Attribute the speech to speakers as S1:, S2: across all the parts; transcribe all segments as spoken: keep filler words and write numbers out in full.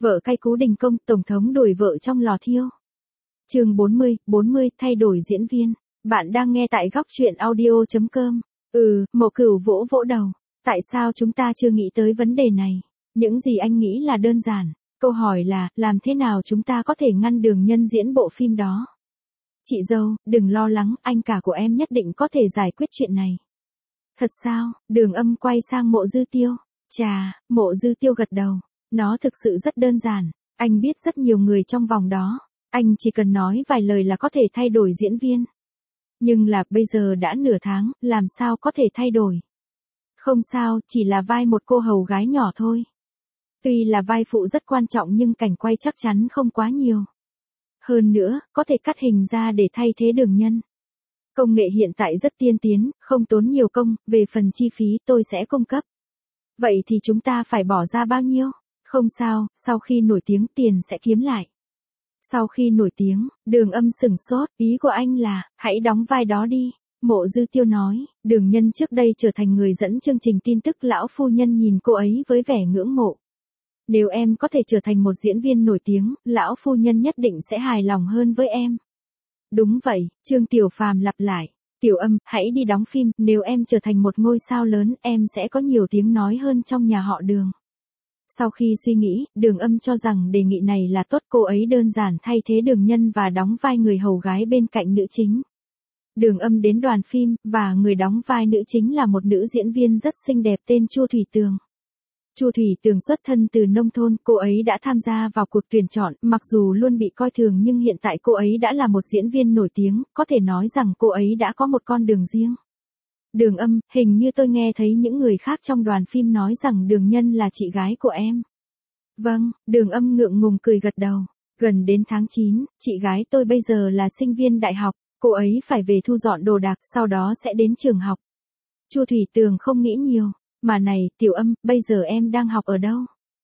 S1: Vợ cay cú đình công, tổng thống đuổi vợ trong lò thiêu. Chương bốn mươi, bốn mươi thay đổi diễn viên. Bạn đang nghe tại góc truyện audio chấm com. Ừ, Mộ Cửu vỗ vỗ đầu. Tại sao chúng ta chưa nghĩ tới vấn đề này? Những gì anh nghĩ là đơn giản. Câu hỏi là, làm thế nào chúng ta có thể ngăn Đường Nhân diễn bộ phim đó? Chị dâu, đừng lo lắng, anh cả của em nhất định có thể giải quyết chuyện này. Thật sao? Đường Âm quay sang Mộ Dư Tiêu. Chà, Mộ Dư Tiêu gật đầu. Nó thực sự rất đơn giản. Anh biết rất nhiều người trong vòng đó. Anh chỉ cần nói vài lời là có thể thay đổi diễn viên. Nhưng là bây giờ đã nửa tháng, làm sao có thể thay đổi? Không sao, chỉ là vai một cô hầu gái nhỏ thôi. Tuy là vai phụ rất quan trọng nhưng cảnh quay chắc chắn không quá nhiều. Hơn nữa, có thể cắt hình ra để thay thế Đường Nhân. Công nghệ hiện tại rất tiên tiến, không tốn nhiều công, về phần chi phí tôi sẽ cung cấp. Vậy thì chúng ta phải bỏ ra bao nhiêu? Không sao, sau khi nổi tiếng tiền sẽ kiếm lại. Sau khi nổi tiếng, Đường Âm sửng sốt, ý của anh là, hãy đóng vai đó đi. Mộ Dư Tiêu nói, Đường Nhân trước đây trở thành người dẫn chương trình tin tức, lão phu nhân nhìn cô ấy với vẻ ngưỡng mộ. Nếu em có thể trở thành một diễn viên nổi tiếng, lão phu nhân nhất định sẽ hài lòng hơn với em. Đúng vậy, Trương Tiểu Phàm lặp lại. Tiểu Âm, hãy đi đóng phim, nếu em trở thành một ngôi sao lớn, em sẽ có nhiều tiếng nói hơn trong nhà họ Đường. Sau khi suy nghĩ, Đường Âm cho rằng đề nghị này là tốt, cô ấy đơn giản thay thế Đường Nhân và đóng vai người hầu gái bên cạnh nữ chính. Đường Âm đến đoàn phim, và người đóng vai nữ chính là một nữ diễn viên rất xinh đẹp tên Chu Thủy Tường. Chu Thủy Tường xuất thân từ nông thôn, cô ấy đã tham gia vào cuộc tuyển chọn, mặc dù luôn bị coi thường nhưng hiện tại cô ấy đã là một diễn viên nổi tiếng, có thể nói rằng cô ấy đã có một con đường riêng. Đường Âm, hình như tôi nghe thấy những người khác trong đoàn phim nói rằng Đường Nhân là chị gái của em. Vâng, Đường Âm ngượng ngùng cười gật đầu. Gần đến tháng chín, chị gái tôi bây giờ là sinh viên đại học, cô ấy phải về thu dọn đồ đạc, sau đó sẽ đến trường học. Chu Thủy Tường không nghĩ nhiều. Mà này, Tiểu Âm, bây giờ em đang học ở đâu?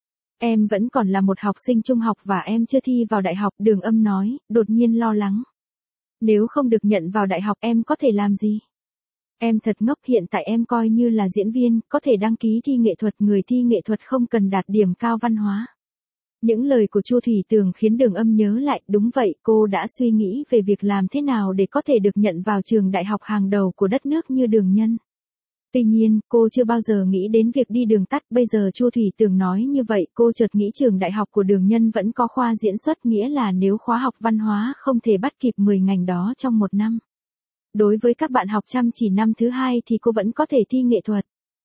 S1: Em vẫn còn là một học sinh trung học và em chưa thi vào đại học, Đường Âm nói, đột nhiên lo lắng. Nếu không được nhận vào đại học em có thể làm gì? Em thật ngốc, hiện tại em coi như là diễn viên, có thể đăng ký thi nghệ thuật, người thi nghệ thuật không cần đạt điểm cao văn hóa. Những lời của Chu Thủy Tường khiến Đường Âm nhớ lại, đúng vậy, cô đã suy nghĩ về việc làm thế nào để có thể được nhận vào trường đại học hàng đầu của đất nước như Đường Nhân. Tuy nhiên, cô chưa bao giờ nghĩ đến việc đi đường tắt, bây giờ Chu Thủy Tường nói như vậy, cô chợt nghĩ trường đại học của Đường Nhân vẫn có khoa diễn xuất, nghĩa là nếu khóa học văn hóa không thể bắt kịp mười ngành đó trong một năm. Đối với các bạn học chăm chỉ năm thứ hai thì cô vẫn có thể thi nghệ thuật.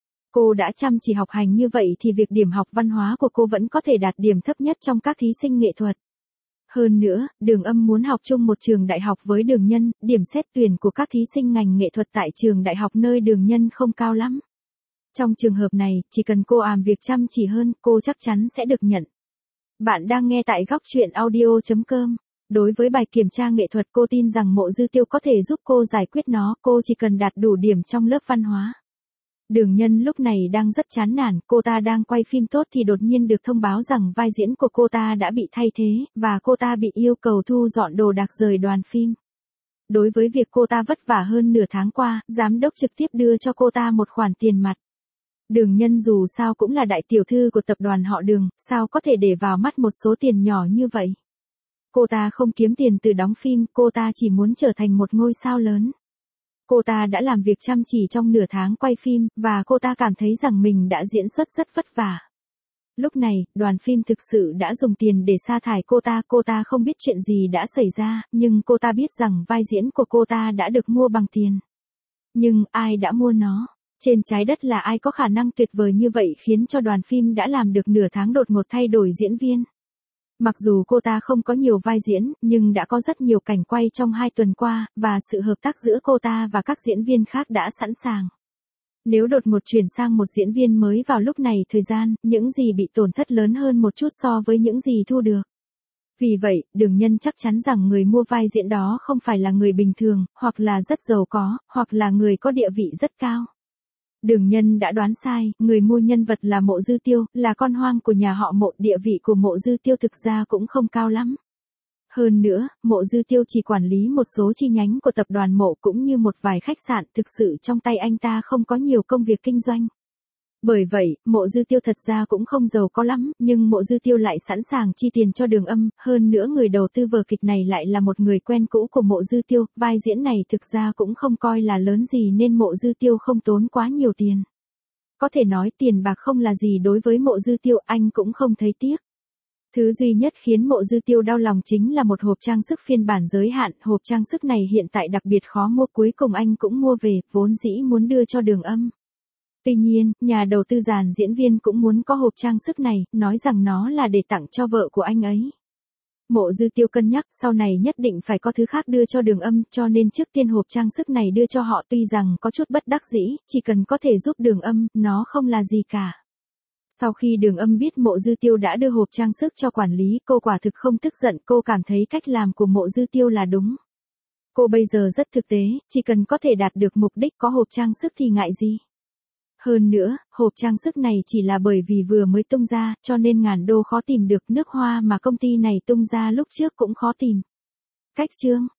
S1: Cô đã chăm chỉ học hành như vậy thì việc điểm học văn hóa của cô vẫn có thể đạt điểm thấp nhất trong các thí sinh nghệ thuật. Hơn nữa, Đường Âm muốn học chung một trường đại học với Đường Nhân, điểm xét tuyển của các thí sinh ngành nghệ thuật tại trường đại học nơi Đường Nhân không cao lắm. Trong trường hợp này, chỉ cần cô làm việc chăm chỉ hơn, cô chắc chắn sẽ được nhận. Bạn đang nghe tại góc truyện audio chấm com. Đối với bài kiểm tra nghệ thuật, cô tin rằng Mộ Dư Tiêu có thể giúp cô giải quyết nó, cô chỉ cần đạt đủ điểm trong lớp văn hóa. Đường Nhân lúc này đang rất chán nản, cô ta đang quay phim tốt thì đột nhiên được thông báo rằng vai diễn của cô ta đã bị thay thế, và cô ta bị yêu cầu thu dọn đồ đạc rời đoàn phim. Đối với việc cô ta vất vả hơn nửa tháng qua, giám đốc trực tiếp đưa cho cô ta một khoản tiền mặt. Đường Nhân dù sao cũng là đại tiểu thư của tập đoàn họ Đường, sao có thể để vào mắt một số tiền nhỏ như vậy. Cô ta không kiếm tiền từ đóng phim, cô ta chỉ muốn trở thành một ngôi sao lớn. Cô ta đã làm việc chăm chỉ trong nửa tháng quay phim, và cô ta cảm thấy rằng mình đã diễn xuất rất vất vả. Lúc này, đoàn phim thực sự đã dùng tiền để sa thải cô ta, cô ta không biết chuyện gì đã xảy ra, nhưng cô ta biết rằng vai diễn của cô ta đã được mua bằng tiền. Nhưng, ai đã mua nó? Trên trái đất là ai có khả năng tuyệt vời như vậy khiến cho đoàn phim đã làm được nửa tháng đột ngột thay đổi diễn viên? Mặc dù cô ta không có nhiều vai diễn, nhưng đã có rất nhiều cảnh quay trong hai tuần qua, và sự hợp tác giữa cô ta và các diễn viên khác đã sẵn sàng. Nếu đột ngột chuyển sang một diễn viên mới vào lúc này thời gian, những gì bị tổn thất lớn hơn một chút so với những gì thu được. Vì vậy, Đường Nhân chắc chắn rằng người mua vai diễn đó không phải là người bình thường, hoặc là rất giàu có, hoặc là người có địa vị rất cao. Đường Nhân đã đoán sai, người mua nhân vật là Mộ Dư Tiêu, là con hoang của nhà họ Mộ, địa vị của Mộ Dư Tiêu thực ra cũng không cao lắm. Hơn nữa, Mộ Dư Tiêu chỉ quản lý một số chi nhánh của tập đoàn Mộ cũng như một vài khách sạn, thực sự trong tay anh ta không có nhiều công việc kinh doanh. Bởi vậy, Mộ Dư Tiêu thật ra cũng không giàu có lắm, nhưng Mộ Dư Tiêu lại sẵn sàng chi tiền cho Đường Âm, hơn nữa người đầu tư vở kịch này lại là một người quen cũ của Mộ Dư Tiêu, vai diễn này thực ra cũng không coi là lớn gì nên Mộ Dư Tiêu không tốn quá nhiều tiền. Có thể nói tiền bạc không là gì đối với Mộ Dư Tiêu, anh cũng không thấy tiếc. Thứ duy nhất khiến Mộ Dư Tiêu đau lòng chính là một hộp trang sức phiên bản giới hạn, hộp trang sức này hiện tại đặc biệt khó mua, cuối cùng anh cũng mua về, vốn dĩ muốn đưa cho Đường Âm. Tuy nhiên, nhà đầu tư dàn diễn viên cũng muốn có hộp trang sức này, nói rằng nó là để tặng cho vợ của anh ấy. Mộ Dư Tiêu cân nhắc sau này nhất định phải có thứ khác đưa cho Đường Âm, cho nên trước tiên hộp trang sức này đưa cho họ, tuy rằng có chút bất đắc dĩ, chỉ cần có thể giúp Đường Âm, nó không là gì cả. Sau khi Đường Âm biết Mộ Dư Tiêu đã đưa hộp trang sức cho quản lý, cô quả thực không tức giận, cô cảm thấy cách làm của Mộ Dư Tiêu là đúng. Cô bây giờ rất thực tế, chỉ cần có thể đạt được mục đích có hộp trang sức thì ngại gì. Hơn nữa, hộp trang sức này chỉ là bởi vì vừa mới tung ra, cho nên ngàn đô khó tìm được, nước hoa mà công ty này tung ra lúc trước cũng khó tìm. Cách chương